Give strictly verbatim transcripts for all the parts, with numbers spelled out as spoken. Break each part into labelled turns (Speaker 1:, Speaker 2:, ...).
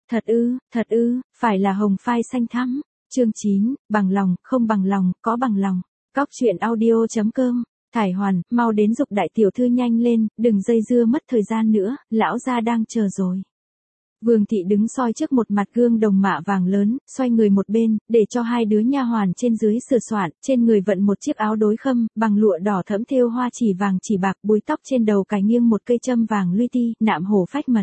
Speaker 1: Thật ư, thật ư, phải là hồng phai xanh thắm. Chương chín, bằng lòng, không bằng lòng, có bằng lòng. Cóc truyện audio chấm com. Thải Hoàn, mau đến giục đại tiểu thư nhanh lên, đừng dây dưa mất thời gian nữa, lão gia đang chờ rồi. Vương thị đứng soi trước một mặt gương đồng mạ vàng lớn, xoay người một bên, để cho hai đứa nha hoàn trên dưới sửa soạn, trên người vận một chiếc áo đối khâm, bằng lụa đỏ thẫm thêu hoa chỉ vàng chỉ bạc, búi tóc trên đầu cài nghiêng một cây châm vàng luy ti, nạm hổ phách mật.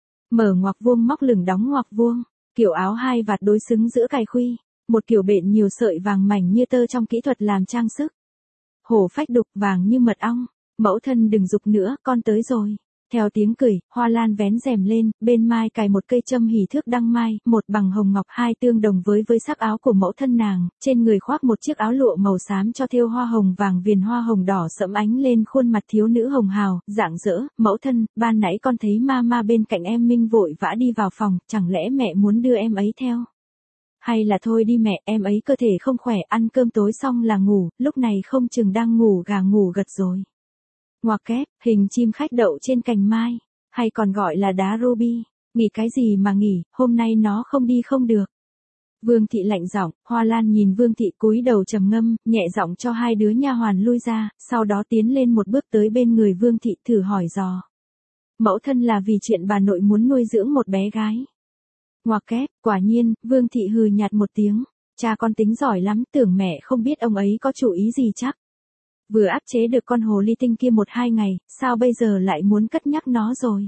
Speaker 1: Mở ngoặc vuông móc lửng đóng ngoặc vuông, kiểu áo hai vạt đối xứng giữa cài khuy, một kiểu bện nhiều sợi vàng mảnh như tơ trong kỹ thuật làm trang sức. Hổ phách đục vàng như mật ong, mẫu thân đừng giục nữa, con tới rồi. Theo tiếng cười, Hoa Lan vén rèm lên, bên mai cài một cây châm hỉ thước đăng mai, một bằng hồng ngọc hai tương đồng với với sắc áo của mẫu thân nàng, trên người khoác một chiếc áo lụa màu xám cho thêu hoa hồng vàng viền hoa hồng đỏ sẫm ánh lên khuôn mặt thiếu nữ hồng hào, rạng rỡ. Mẫu thân, ban nãy con thấy mama bên cạnh em Minh vội vã đi vào phòng, chẳng lẽ mẹ muốn đưa em ấy theo? Hay là thôi đi mẹ, em ấy cơ thể không khỏe, ăn cơm tối xong là ngủ, lúc này không chừng đang ngủ gà ngủ gật rồi. Ngoặc kép, hình chim khách đậu trên cành mai, hay còn gọi là đá ruby. Nghỉ cái gì mà nghỉ, hôm nay nó không đi không được. Vương thị lạnh giọng. Hoa Lan nhìn Vương thị cúi đầu trầm ngâm, nhẹ giọng cho hai đứa nha hoàn lui ra, sau đó tiến lên một bước tới bên người Vương thị thử hỏi dò. Mẫu thân là vì chuyện bà nội muốn nuôi dưỡng một bé gái. Ngoặc kép, quả nhiên, Vương thị hừ nhạt một tiếng, cha con tính giỏi lắm, tưởng mẹ không biết ông ấy có chủ ý gì chắc. Vừa áp chế được con hồ ly tinh kia một hai ngày, sao bây giờ lại muốn cất nhắc nó rồi?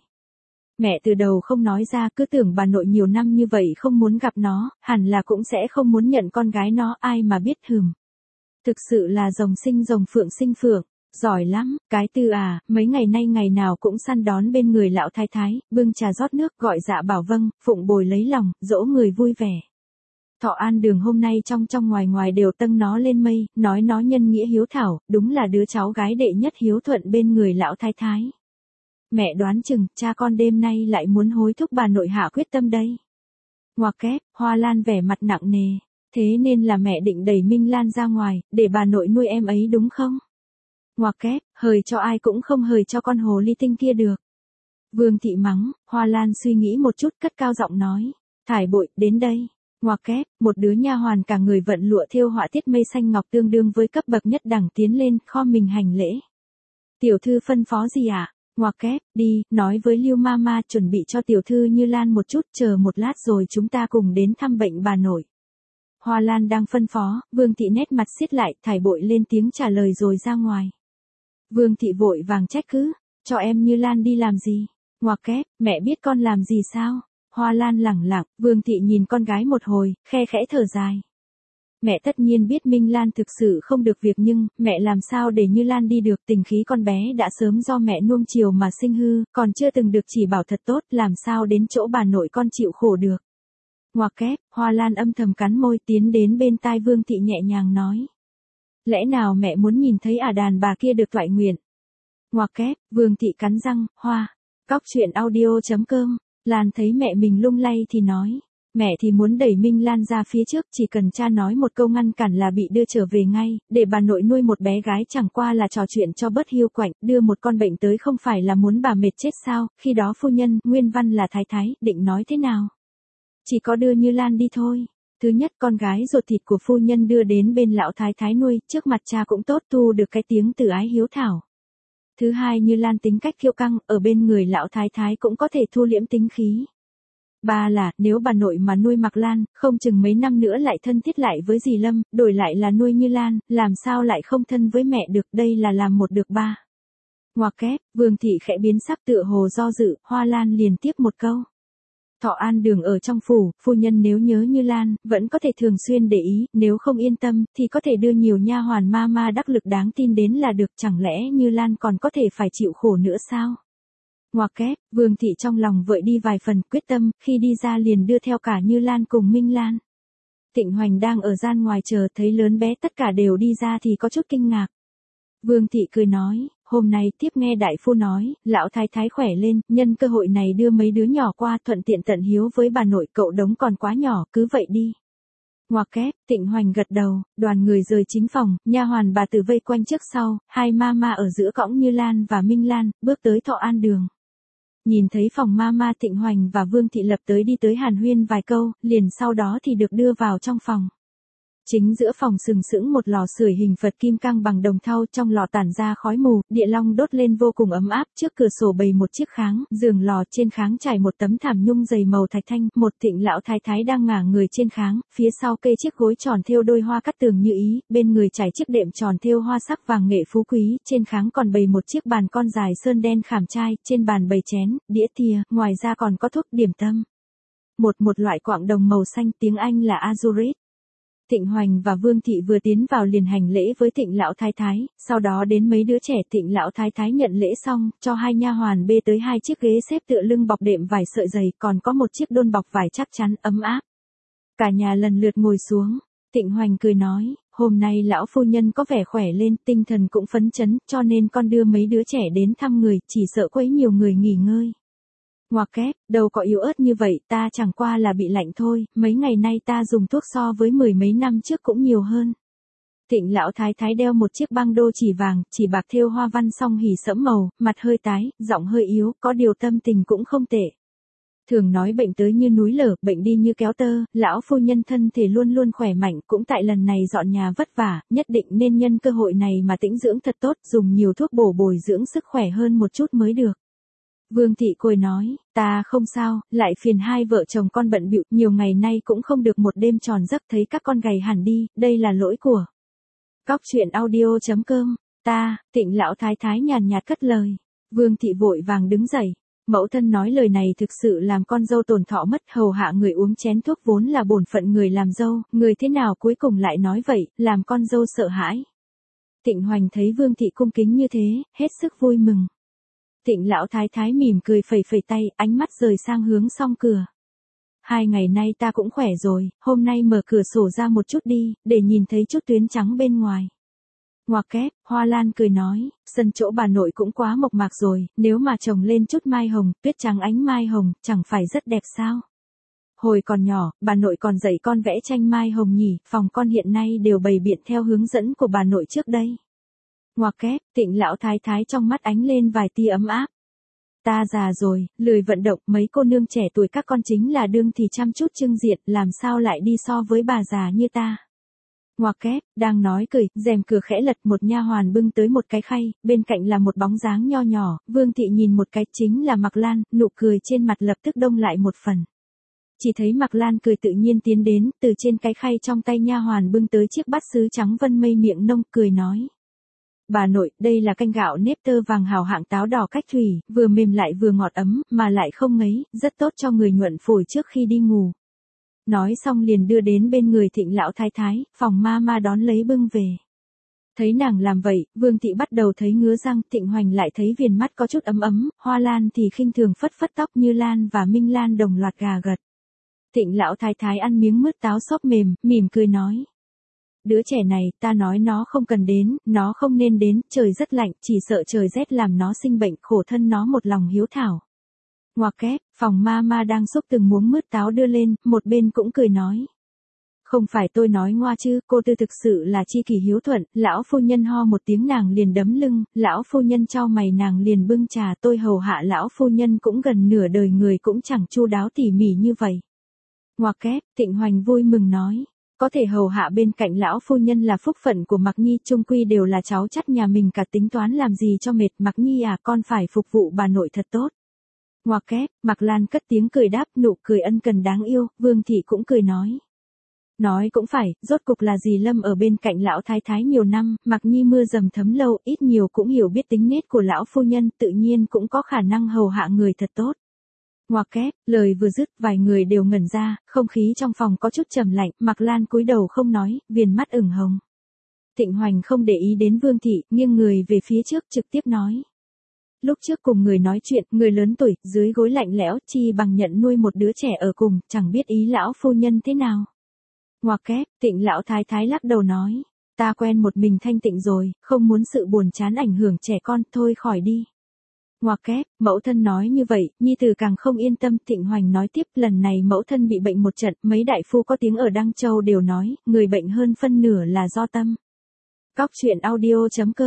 Speaker 1: Mẹ từ đầu không nói ra, cứ tưởng bà nội nhiều năm như vậy không muốn gặp nó, hẳn là cũng sẽ không muốn nhận con gái nó, ai mà biết hừm. Thực sự là rồng sinh rồng phượng sinh phượng, giỏi lắm, cái tư à, mấy ngày nay ngày nào cũng săn đón bên người lão thái thái, bưng trà rót nước gọi dạ bảo vâng, phụng bồi lấy lòng, dỗ người vui vẻ. Thọ An Đường hôm nay trong trong ngoài ngoài đều tâng nó lên mây, nói nó nhân nghĩa hiếu thảo, đúng là đứa cháu gái đệ nhất hiếu thuận bên người lão thái thái. Mẹ đoán chừng, cha con đêm nay lại muốn hối thúc bà nội hạ quyết tâm đây. Ngoặc kép, Hoa Lan vẻ mặt nặng nề, thế nên là mẹ định đẩy Minh Lan ra ngoài, để bà nội nuôi em ấy đúng không? Ngoặc kép, hời cho ai cũng không hời cho con hồ ly tinh kia được. Vương thị mắng. Hoa Lan suy nghĩ một chút cất cao giọng nói, Thải bội, đến đây. Ngoặc kép, một đứa nha hoàn cả người vận lụa thêu họa tiết mây xanh ngọc tương đương với cấp bậc nhất đẳng tiến lên, kho mình hành lễ. Tiểu thư phân phó gì ạ? À? Ngoặc kép, đi, nói với Lưu Mama chuẩn bị cho tiểu thư Như Lan một chút, chờ một lát rồi chúng ta cùng đến thăm bệnh bà nội. Hoa Lan đang phân phó, Vương thị nét mặt xiết lại, Thải bội lên tiếng trả lời rồi ra ngoài. Vương thị vội vàng trách cứ, cho em Như Lan đi làm gì? Ngoặc kép, mẹ biết con làm gì sao? Hoa Lan lẳng lặng, Vương thị nhìn con gái một hồi, khe khẽ thở dài. Mẹ tất nhiên biết Minh Lan thực sự không được việc nhưng, mẹ làm sao để Như Lan đi được, tình khí con bé đã sớm do mẹ nuông chiều mà sinh hư, còn chưa từng được chỉ bảo thật tốt, làm sao đến chỗ bà nội con chịu khổ được. Ngoặc kép, Hoa Lan âm thầm cắn môi tiến đến bên tai Vương thị nhẹ nhàng nói. Lẽ nào mẹ muốn nhìn thấy ả đàn bà kia được toại nguyện? Ngoặc kép, Vương thị cắn răng, hoa. Cóc truyện audio chấm com. Lan thấy mẹ mình lung lay thì nói, mẹ thì muốn đẩy Minh Lan ra phía trước, chỉ cần cha nói một câu ngăn cản là bị đưa trở về ngay, để bà nội nuôi một bé gái chẳng qua là trò chuyện cho bớt hiu quạnh, đưa một con bệnh tới không phải là muốn bà mệt chết sao, khi đó phu nhân, Nguyên Văn là thái thái, định nói thế nào? Chỉ có đưa Như Lan đi thôi. Thứ nhất, con gái ruột thịt của phu nhân đưa đến bên lão thái thái nuôi, trước mặt cha cũng tốt tu được cái tiếng từ ái hiếu thảo. Thứ hai, Như Lan tính cách kiêu căng, ở bên người lão thái thái cũng có thể thu liễm tính khí. Ba là, nếu bà nội mà nuôi Mạc Lan, không chừng mấy năm nữa lại thân thiết lại với dì Lâm, đổi lại là nuôi Như Lan, làm sao lại không thân với mẹ được, đây là làm một được ba. Ngoặc kép, Vương thị khẽ biến sắc tựa hồ do dự, Hoa Lan liền tiếp một câu. Thọ An Đường ở trong phủ, phu nhân nếu nhớ Như Lan, vẫn có thể thường xuyên để ý, nếu không yên tâm, thì có thể đưa nhiều nha hoàn ma ma đắc lực đáng tin đến là được, chẳng lẽ Như Lan còn có thể phải chịu khổ nữa sao? Ngoặc kép, Vương thị trong lòng vội đi vài phần, quyết tâm, khi đi ra liền đưa theo cả Như Lan cùng Minh Lan. Tịnh Hoành đang ở gian ngoài chờ, thấy lớn bé tất cả đều đi ra thì có chút kinh ngạc. Vương thị cười nói, hôm nay tiếp nghe đại phu nói, lão thái thái khỏe lên, nhân cơ hội này đưa mấy đứa nhỏ qua, thuận tiện tận hiếu với bà nội, cậu đống còn quá nhỏ, cứ vậy đi. Ngoặc kép, Tịnh Hoành gật đầu, đoàn người rời chính phòng, nha hoàn bà tử vây quanh trước sau, hai ma ma ở giữa cõng Như Lan và Minh Lan, bước tới Thọ An Đường. Nhìn thấy phòng Mama Thịnh Hoành và Vương Thị lập tới đi tới hàn huyên vài câu, liền sau đó thì được đưa vào trong phòng. Chính giữa phòng sừng sững một lò sưởi hình Phật kim cang bằng đồng thau, trong lò tản ra khói mù, địa long đốt lên vô cùng ấm áp, trước cửa sổ bày một chiếc kháng, giường lò, trên kháng trải một tấm thảm nhung dày màu thạch thanh, một Thịnh lão thái thái đang ngả người trên kháng, phía sau kê chiếc gối tròn thêu đôi hoa cắt tường như ý, bên người trải chiếc đệm tròn thêu hoa sắc vàng nghệ phú quý, trên kháng còn bày một chiếc bàn con dài sơn đen khảm trai, trên bàn bày chén, đĩa thìa, ngoài ra còn có thuốc điểm tâm. Một một loại quạng đồng màu xanh, tiếng Anh là azurit. Thịnh Hoành và Vương Thị vừa tiến vào liền hành lễ với Thịnh lão thái thái, sau đó đến mấy đứa trẻ. Thịnh lão thái thái nhận lễ xong, cho hai nha hoàn bê tới hai chiếc ghế xếp tựa lưng bọc đệm vải sợi dày, còn có một chiếc đôn bọc vải chắc chắn, ấm áp. Cả nhà lần lượt ngồi xuống, Thịnh Hoành cười nói, hôm nay lão phu nhân có vẻ khỏe lên, tinh thần cũng phấn chấn, cho nên con đưa mấy đứa trẻ đến thăm người, chỉ sợ quấy nhiều người nghỉ ngơi. Ngoặc kép, đâu có yếu ớt như vậy, ta chẳng qua là bị lạnh thôi, mấy ngày nay ta dùng thuốc so với mười mấy năm trước cũng nhiều hơn. Thịnh lão thái thái đeo một chiếc băng đô chỉ vàng, chỉ bạc thêu hoa văn song hỉ sẫm màu, mặt hơi tái, giọng hơi yếu, có điều tâm tình cũng không tệ. Thường nói bệnh tới như núi lở, bệnh đi như kéo tơ, lão phu nhân thân thể luôn luôn khỏe mạnh, cũng tại lần này dọn nhà vất vả, nhất định nên nhân cơ hội này mà tĩnh dưỡng thật tốt, dùng nhiều thuốc bổ bồi dưỡng sức khỏe hơn một chút mới được. Vương Thị cười nói, ta không sao, lại phiền hai vợ chồng con bận bịu, nhiều ngày nay cũng không được một đêm tròn giấc, thấy các con gầy hẳn đi, đây là lỗi của cóc truyện audio chấm com, ta. Thịnh lão thái thái nhàn nhạt cất lời. Vương Thị vội vàng đứng dậy, mẫu thân nói lời này thực sự làm con dâu tổn thọ mất, hầu hạ người uống chén thuốc vốn là bổn phận người làm dâu, người thế nào cuối cùng lại nói vậy, làm con dâu sợ hãi. Thịnh Hoành thấy Vương Thị cung kính như thế, hết sức vui mừng. Thịnh lão thái thái mỉm cười phẩy phẩy tay, ánh mắt rời sang hướng song cửa. Hai ngày nay ta cũng khỏe rồi, hôm nay mở cửa sổ ra một chút đi, để nhìn thấy chút tuyến trắng bên ngoài. Ngoặc kép, Hoa Lan cười nói, sân chỗ bà nội cũng quá mộc mạc rồi, nếu mà trồng lên chút mai hồng, tuyết trắng ánh mai hồng, chẳng phải rất đẹp sao? Hồi còn nhỏ, bà nội còn dạy con vẽ tranh mai hồng nhỉ, phòng con hiện nay đều bày biện theo hướng dẫn của bà nội trước đây. Ngoặc kép, Thịnh lão thái thái trong mắt ánh lên vài tia ấm áp. Ta già rồi, lười vận động, mấy cô nương trẻ tuổi các con chính là đương thì chăm chút trưng diện, làm sao lại đi so với bà già như ta. Ngoặc kép, đang nói cười, rèm cửa khẽ lật, một nha hoàn bưng tới một cái khay, bên cạnh là một bóng dáng nho nhỏ, Vương Thị nhìn một cái, chính là Mạc Lan, nụ cười trên mặt lập tức đông lại một phần. Chỉ thấy Mạc Lan cười tự nhiên tiến đến, từ trên cái khay trong tay nha hoàn bưng tới chiếc bát sứ trắng vân mây miệng nông, cười nói. Bà nội, đây là canh gạo nếp tơ vàng hào hạng táo đỏ cách thủy, vừa mềm lại vừa ngọt ấm, mà lại không ngấy, rất tốt cho người nhuận phổi trước khi đi ngủ. Nói xong liền đưa đến bên người Thịnh lão thái thái, phòng Mama đón lấy bưng về. Thấy nàng làm vậy, Vương Thị bắt đầu thấy ngứa răng, Thịnh Hoành lại thấy viền mắt có chút ấm ấm, Hoa Lan thì khinh thường phất phất tóc, Như Lan và Minh Lan đồng loạt gà gật. Thịnh lão thái thái ăn miếng mứt táo xốp mềm, mỉm cười nói. Đứa trẻ này, ta nói nó không cần đến, nó không nên đến, trời rất lạnh, chỉ sợ trời rét làm nó sinh bệnh, khổ thân nó một lòng hiếu thảo. Ngoặc kép, phòng Mama đang xúc từng muỗng mứt táo đưa lên, một bên cũng cười nói. Không phải tôi nói ngoa chứ, cô tư thực sự là chi kỷ hiếu thuận, lão phu nhân ho một tiếng nàng liền đấm lưng, lão phu nhân chau mày nàng liền bưng trà, tôi hầu hạ lão phu nhân cũng gần nửa đời người cũng chẳng chu đáo tỉ mỉ như vậy. Ngoặc kép, Thịnh Hoành vui mừng nói. Có thể hầu hạ bên cạnh lão phu nhân là phúc phận của Mạc Nhi, chung quy đều là cháu chắt nhà mình, cả tính toán làm gì cho mệt. Mạc Nhi à, con phải phục vụ bà nội thật tốt. Ngoặc kép, Mạc Lan cất tiếng cười đáp, nụ cười ân cần đáng yêu, Vương Thị cũng cười nói. Nói cũng phải, rốt cục là dì Lâm ở bên cạnh lão thái thái nhiều năm, Mạc Nhi mưa dầm thấm lâu, ít nhiều cũng hiểu biết tính nết của lão phu nhân, tự nhiên cũng có khả năng hầu hạ người thật tốt. Ngoặc kép, lời vừa dứt, vài người đều ngẩn ra, không khí trong phòng có chút trầm lạnh, Mạc Lan cúi đầu không nói, viền mắt ửng hồng. Thịnh Hoành không để ý đến Vương Thị, nghiêng người về phía trước trực tiếp nói. Lúc trước cùng người nói chuyện, người lớn tuổi, dưới gối lạnh lẽo, chi bằng nhận nuôi một đứa trẻ ở cùng, chẳng biết ý lão phu nhân thế nào. Ngoặc kép, Thịnh lão thái thái lắc đầu nói. Ta quen một mình thanh tịnh rồi, không muốn sự buồn chán ảnh hưởng trẻ con, thôi khỏi đi. Ngoặc kép, mẫu thân nói như vậy, Nhi Tử càng không yên tâm. Thịnh Hoành nói tiếp, lần này mẫu thân bị bệnh một trận, mấy đại phu có tiếng ở Đăng Châu đều nói, người bệnh hơn phân nửa là do tâm. Cóc truyện audio chấm com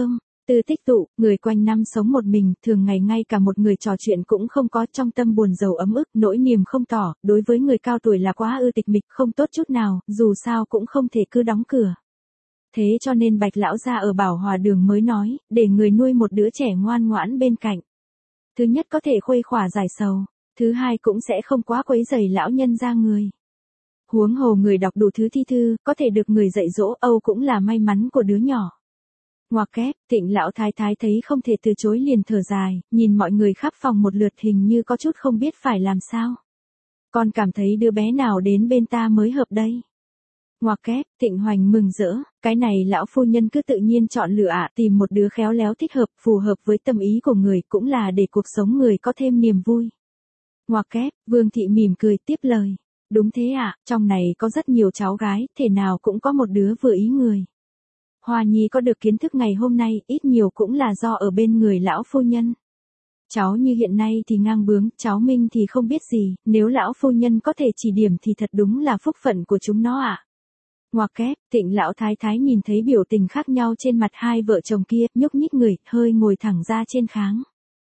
Speaker 1: Từ tích tụ, người quanh năm sống một mình, thường ngày ngay cả một người trò chuyện cũng không có, trong tâm buồn rầu ấm ức, nỗi niềm không tỏ, đối với người cao tuổi là quá ư tịch mịch, không tốt chút nào, dù sao cũng không thể cứ đóng cửa. Thế cho nên Bạch lão gia ở Bảo Hòa Đường mới nói, để người nuôi một đứa trẻ ngoan ngoãn bên cạnh. Thứ nhất có thể khuây khỏa giải sầu, thứ hai cũng sẽ không quá quấy rầy lão nhân gia người. Huống hồ người đọc đủ thứ thi thư, có thể được người dạy dỗ, âu cũng là may mắn của đứa nhỏ. Ngoặc kép, Tịnh lão thái thái thấy không thể từ chối liền thở dài, nhìn mọi người khắp phòng một lượt hình như có chút không biết phải làm sao. Con cảm thấy đứa bé nào đến bên ta mới hợp đây. Ngoặc kép, Tịnh Hoành mừng rỡ, cái này lão phu nhân cứ tự nhiên chọn lựa ạ, tìm một đứa khéo léo thích hợp, phù hợp với tâm ý của người, cũng là để cuộc sống người có thêm niềm vui. Ngoặc kép, Vương thị mỉm cười tiếp lời. Đúng thế ạ, trong này có rất nhiều cháu gái, thể nào cũng có một đứa vừa ý người. Hoa Nhi có được kiến thức ngày hôm nay, ít nhiều cũng là do ở bên người lão phu nhân. Cháu như hiện nay thì ngang bướng, cháu Minh thì không biết gì, nếu lão phu nhân có thể chỉ điểm thì thật đúng là phúc phận của chúng nó ạ. Ngoặc kép, Tịnh lão thái thái nhìn thấy biểu tình khác nhau trên mặt hai vợ chồng kia, nhúc nhích người, hơi ngồi thẳng ra trên kháng.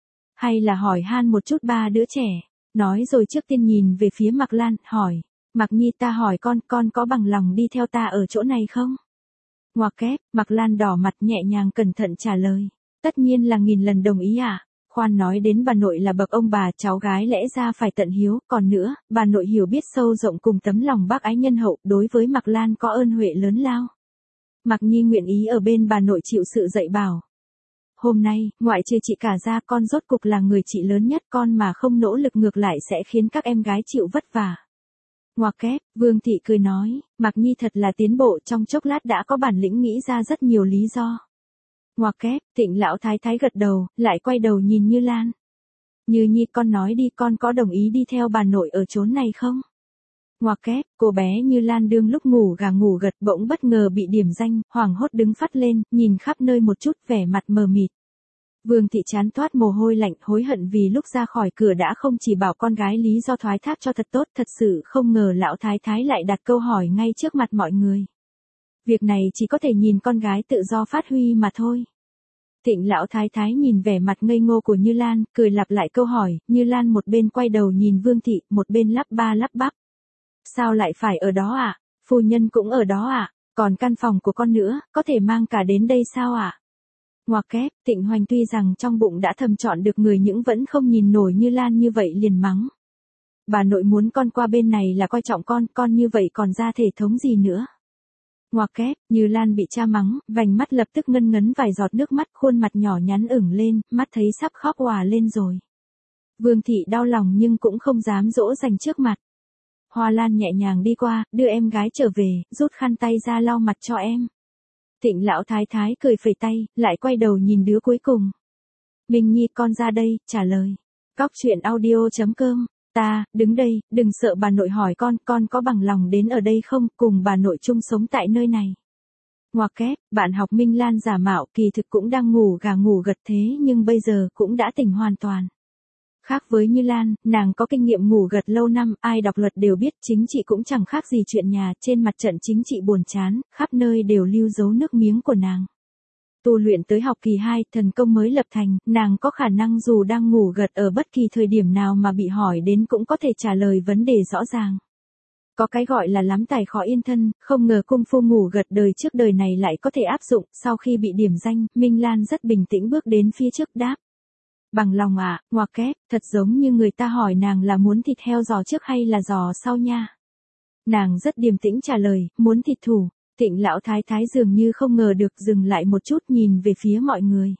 Speaker 1: Hay là hỏi han một chút ba đứa trẻ, nói rồi trước tiên nhìn về phía Mạc Lan, hỏi, Mạc Nhi ta hỏi con, con có bằng lòng đi theo ta ở chỗ này không? Ngoặc kép, Mạc Lan đỏ mặt nhẹ nhàng cẩn thận trả lời, tất nhiên là nghìn lần đồng ý ạ. À? Khoan nói đến bà nội là bậc ông bà, cháu gái lẽ ra phải tận hiếu, còn nữa, bà nội hiểu biết sâu rộng cùng tấm lòng bác ái nhân hậu, đối với Mạc Lan có ơn huệ lớn lao. Mạc Nhi nguyện ý ở bên bà nội chịu sự dạy bảo. Hôm nay, ngoại trừ chị cả ra, con rốt cục là người chị lớn nhất, con mà không nỗ lực ngược lại sẽ khiến các em gái chịu vất vả. Ngoặc kép, Vương thị cười nói, Mạc Nhi thật là tiến bộ, trong chốc lát đã có bản lĩnh nghĩ ra rất nhiều lý do. Ngoặc kép, Tịnh lão thái thái gật đầu, lại quay đầu nhìn Như Lan. Như Nhi, con nói đi, con có đồng ý đi theo bà nội ở chốn này không? Ngoặc kép, cô bé Như Lan đương lúc ngủ gà ngủ gật bỗng bất ngờ bị điểm danh, hoảng hốt đứng phắt lên, nhìn khắp nơi một chút, vẻ mặt mờ mịt. Vương thị chán toát mồ hôi lạnh, hối hận vì lúc ra khỏi cửa đã không chỉ bảo con gái lý do thoái thác cho thật tốt, thật sự không ngờ lão thái thái lại đặt câu hỏi ngay trước mặt mọi người. Việc này chỉ có thể nhìn con gái tự do phát huy mà thôi. Tịnh lão thái thái nhìn vẻ mặt ngây ngô của Như Lan, cười lặp lại câu hỏi, Như Lan một bên quay đầu nhìn Vương thị, một bên lắp ba lắp bắp. Sao lại phải ở đó ạ? À? Phu nhân cũng ở đó ạ? À? Còn căn phòng của con nữa, có thể mang cả đến đây sao ạ? À? Ngoặc kép, Tịnh Hoành tuy rằng trong bụng đã thầm chọn được người nhưng vẫn không nhìn nổi Như Lan như vậy liền mắng. Bà nội muốn con qua bên này là coi trọng con, con như vậy còn ra thể thống gì nữa. Ngoặc kép, Như Lan bị cha mắng, vành mắt lập tức ngân ngấn vài giọt nước mắt, khuôn mặt nhỏ nhắn ửng lên, mắt thấy sắp khóc òa lên rồi. Vương thị đau lòng nhưng cũng không dám dỗ dành trước mặt. Hoa Lan nhẹ nhàng đi qua, đưa em gái trở về, rút khăn tay ra lau mặt cho em. Tịnh lão thái thái cười phẩy tay, lại quay đầu nhìn đứa cuối cùng. Minh Nhi, con ra đây, trả lời. Cóc truyện audio chấm com. Ta, đứng đây, đừng sợ bà nội hỏi con, con có bằng lòng đến ở đây không, cùng bà nội chung sống tại nơi này. Ngoặc kép, bạn học Minh Lan giả mạo, kỳ thực cũng đang ngủ gà ngủ gật thế nhưng bây giờ cũng đã tỉnh hoàn toàn. Khác với Như Lan, nàng có kinh nghiệm ngủ gật lâu năm, ai đọc luật đều biết, chính trị cũng chẳng khác gì chuyện nhà, trên mặt trận chính trị buồn chán, khắp nơi đều lưu dấu nước miếng của nàng. Tu luyện tới học kỳ hai, thần công mới lập thành, nàng có khả năng dù đang ngủ gật ở bất kỳ thời điểm nào mà bị hỏi đến cũng có thể trả lời vấn đề rõ ràng. Có cái gọi là lắm tài khó yên thân, không ngờ cung phu ngủ gật đời trước đời này lại có thể áp dụng, sau khi bị điểm danh, Minh Lan rất bình tĩnh bước đến phía trước đáp. Bằng lòng ạ, à, ngoặc kép, thật giống như người ta hỏi nàng là muốn thịt heo giò trước hay là giò sau nha. Nàng rất điềm tĩnh trả lời, muốn thịt thủ. Tịnh lão thái thái dường như không ngờ được, dừng lại một chút nhìn về phía mọi người.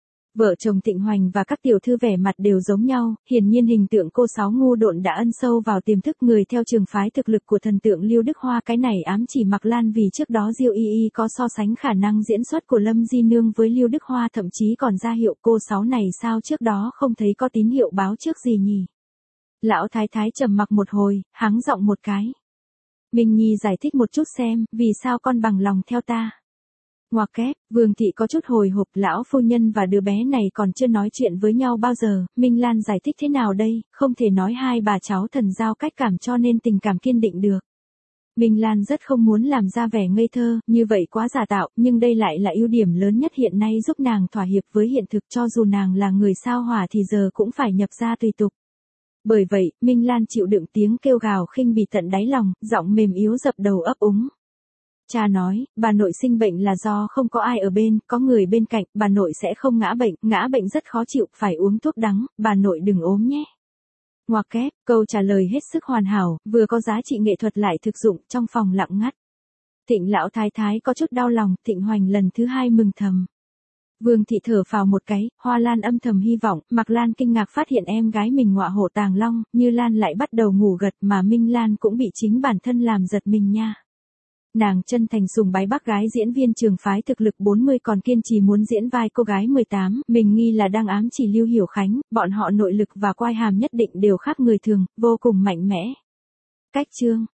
Speaker 1: Vợ chồng Tịnh Hoành và các tiểu thư vẻ mặt đều giống nhau, hiển nhiên hình tượng cô Sáu ngu độn đã ân sâu vào tiềm thức người theo trường phái thực lực của thần tượng Lưu Đức Hoa, cái này ám chỉ Mạc Lan vì trước đó Diêu Y Y có so sánh khả năng diễn xuất của Lâm Di Nương với Lưu Đức Hoa, thậm chí còn ra hiệu cô Sáu này sao trước đó không thấy có tín hiệu báo trước gì nhỉ. Lão thái thái trầm mặc một hồi, hắng giọng một cái. Minh Nhi giải thích một chút xem, vì sao con bằng lòng theo ta. Ngoặc kép, Vương thị có chút hồi hộp, lão phu nhân và đứa bé này còn chưa nói chuyện với nhau bao giờ, Minh Lan giải thích thế nào đây, không thể nói hai bà cháu thần giao cách cảm cho nên tình cảm kiên định được. Minh Lan rất không muốn làm ra vẻ ngây thơ, như vậy quá giả tạo, nhưng đây lại là ưu điểm lớn nhất hiện nay giúp nàng thỏa hiệp với hiện thực, cho dù nàng là người sao hỏa thì giờ cũng phải nhập gia tùy tục. Bởi vậy, Minh Lan chịu đựng tiếng kêu gào khinh bỉ tận đáy lòng, giọng mềm yếu dập đầu ấp úng. Cha nói, bà nội sinh bệnh là do không có ai ở bên, có người bên cạnh, bà nội sẽ không ngã bệnh, ngã bệnh rất khó chịu, phải uống thuốc đắng, bà nội đừng ốm nhé. Ngoặc kép, câu trả lời hết sức hoàn hảo, vừa có giá trị nghệ thuật lại thực dụng, trong phòng lặng ngắt. Thịnh lão thái thái có chút đau lòng, Thịnh Hoành lần thứ hai mừng thầm. Vương thị thở phào một cái, Hoa Lan âm thầm hy vọng, Mạc Lan kinh ngạc phát hiện em gái mình ngọa hổ tàng long, Như Lan lại bắt đầu ngủ gật mà Minh Lan cũng bị chính bản thân làm giật mình nha. Nàng chân thành sùng bái bác gái diễn viên trường phái thực lực bốn mươi còn kiên trì muốn diễn vai cô gái mười tám, mình nghi là đang ám chỉ Lưu Hiểu Khánh, bọn họ nội lực và quai hàm nhất định đều khác người thường, vô cùng mạnh mẽ. Cách chương